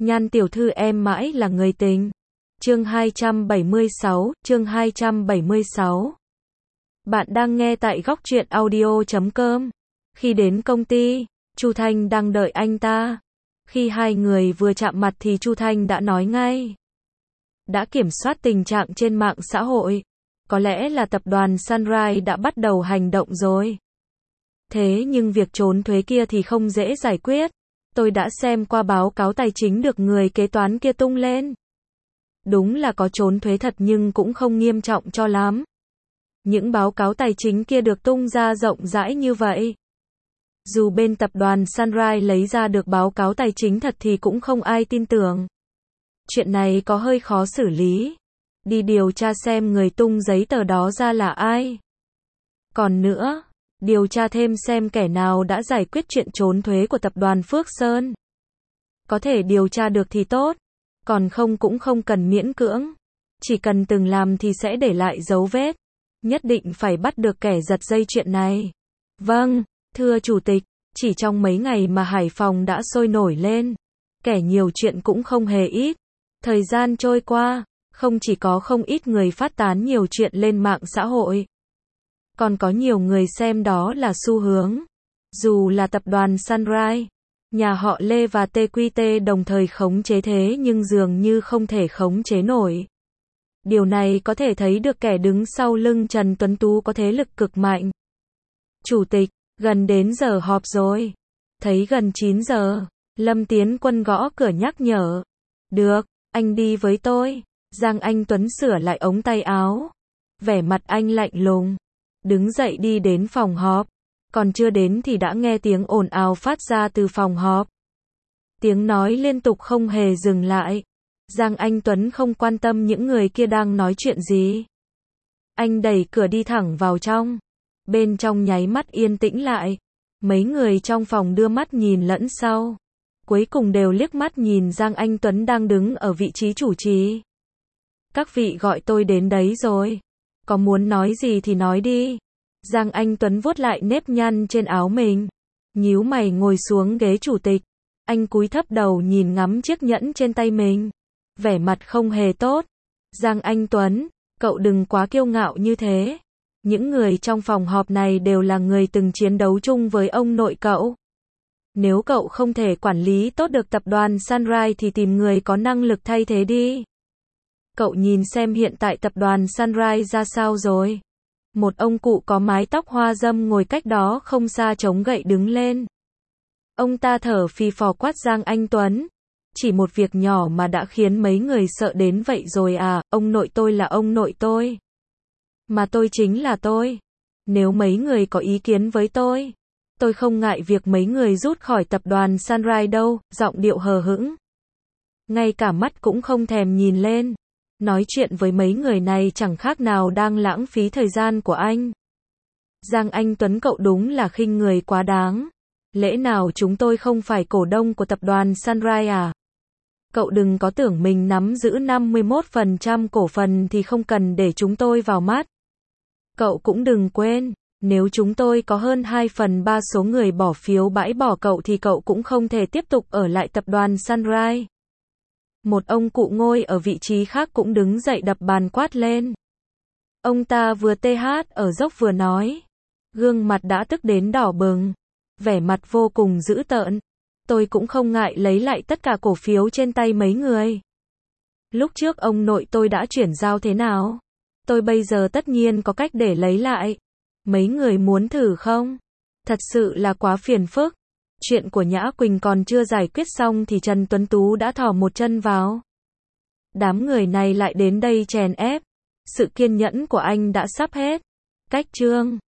Nhan tiểu thư em mãi là người tình. Chương 276. Bạn đang nghe tại góc truyện audio.com. Khi đến công ty, Chu Thanh đang đợi anh ta. Khi hai người vừa chạm mặt thì Chu Thanh đã nói ngay. Đã kiểm soát tình trạng trên mạng xã hội. Có lẽ là tập đoàn Sunrise đã bắt đầu hành động rồi. Thế nhưng việc trốn thuế kia thì không dễ giải quyết. Tôi đã xem qua báo cáo tài chính được người kế toán kia tung lên. Đúng là có trốn thuế thật nhưng cũng không nghiêm trọng cho lắm. Những báo cáo tài chính kia được tung ra rộng rãi như vậy. Dù bên tập đoàn Sunrise lấy ra được báo cáo tài chính thật thì cũng không ai tin tưởng. Chuyện này có hơi khó xử lý. Đi điều tra xem người tung giấy tờ đó ra là ai. Còn nữa, điều tra thêm xem kẻ nào đã giải quyết chuyện trốn thuế của tập đoàn Phước Sơn. Có thể điều tra được thì tốt, còn không cũng không cần miễn cưỡng. Chỉ cần từng làm thì sẽ để lại dấu vết. Nhất định phải bắt được kẻ giật dây chuyện này. Vâng, thưa Chủ tịch, chỉ trong mấy ngày mà Hải Phòng đã sôi nổi lên. Kẻ nhiều chuyện cũng không hề ít. Thời gian trôi qua, không chỉ có không ít người phát tán nhiều chuyện lên mạng xã hội. Còn có nhiều người xem đó là xu hướng. Dù là tập đoàn Sunrise, nhà họ Lê và TQT đồng thời khống chế thế nhưng dường như không thể khống chế nổi. Điều này có thể thấy được kẻ đứng sau lưng Trần Tuấn Tú có thế lực cực mạnh. Chủ tịch, gần đến giờ họp rồi. Thấy gần 9 giờ, Lâm Tiến Quân gõ cửa nhắc nhở. Được, anh đi với tôi. Giang Anh Tuấn sửa lại ống tay áo. Vẻ mặt anh lạnh lùng. Đứng dậy đi đến phòng họp. Còn chưa đến thì đã nghe tiếng ồn ào phát ra từ phòng họp. Tiếng nói liên tục không hề dừng lại. Giang Anh Tuấn không quan tâm những người kia đang nói chuyện gì. Anh đẩy cửa đi thẳng vào trong. Bên trong nháy mắt yên tĩnh lại. Mấy người trong phòng đưa mắt nhìn lẫn sau. Cuối cùng đều liếc mắt nhìn Giang Anh Tuấn đang đứng ở vị trí chủ trì. Các vị gọi tôi đến đấy rồi. Có muốn nói gì thì nói đi. Giang Anh Tuấn vuốt lại nếp nhăn trên áo mình. Nhíu mày ngồi xuống ghế chủ tịch. Anh cúi thấp đầu nhìn ngắm chiếc nhẫn trên tay mình. Vẻ mặt không hề tốt. Giang Anh Tuấn, cậu đừng quá kiêu ngạo như thế. Những người trong phòng họp này đều là người từng chiến đấu chung với ông nội cậu. Nếu cậu không thể quản lý tốt được tập đoàn Sunrise thì tìm người có năng lực thay thế đi. Cậu nhìn xem hiện tại tập đoàn Sunrise ra sao rồi. Một ông cụ có mái tóc hoa râm ngồi cách đó không xa chống gậy đứng lên. Ông ta thở phì phò quát Giang Anh Tuấn. Chỉ một việc nhỏ mà đã khiến mấy người sợ đến vậy rồi à, ông nội tôi là ông nội tôi. Mà tôi chính là tôi. Nếu mấy người có ý kiến với tôi không ngại việc mấy người rút khỏi tập đoàn Sunrise đâu, giọng điệu hờ hững. Ngay cả mắt cũng không thèm nhìn lên. Nói chuyện với mấy người này chẳng khác nào đang lãng phí thời gian của anh. Giang Anh Tuấn cậu đúng là khinh người quá đáng. Lẽ nào chúng tôi không phải cổ đông của tập đoàn Sunrise à? Cậu đừng có tưởng mình nắm giữ 51% cổ phần thì không cần để chúng tôi vào mắt. Cậu cũng đừng quên, nếu chúng tôi có hơn 2/3 số người bỏ phiếu bãi bỏ cậu thì cậu cũng không thể tiếp tục ở lại tập đoàn Sunrise. Một ông cụ ngồi ở vị trí khác cũng đứng dậy đập bàn quát lên. Ông ta vừa ở dốc vừa nói. Gương mặt đã tức đến đỏ bừng. Vẻ mặt vô cùng dữ tợn. Tôi cũng không ngại lấy lại tất cả cổ phiếu trên tay mấy người. Lúc trước ông nội tôi đã chuyển giao thế nào? Tôi bây giờ tất nhiên có cách để lấy lại. Mấy người muốn thử không? Thật sự là quá phiền phức. Chuyện của Nhã Quỳnh còn chưa giải quyết xong thì Trần Tuấn Tú đã thò một chân vào. Đám người này lại đến đây chèn ép. Sự kiên nhẫn của anh đã sắp hết. Cách chương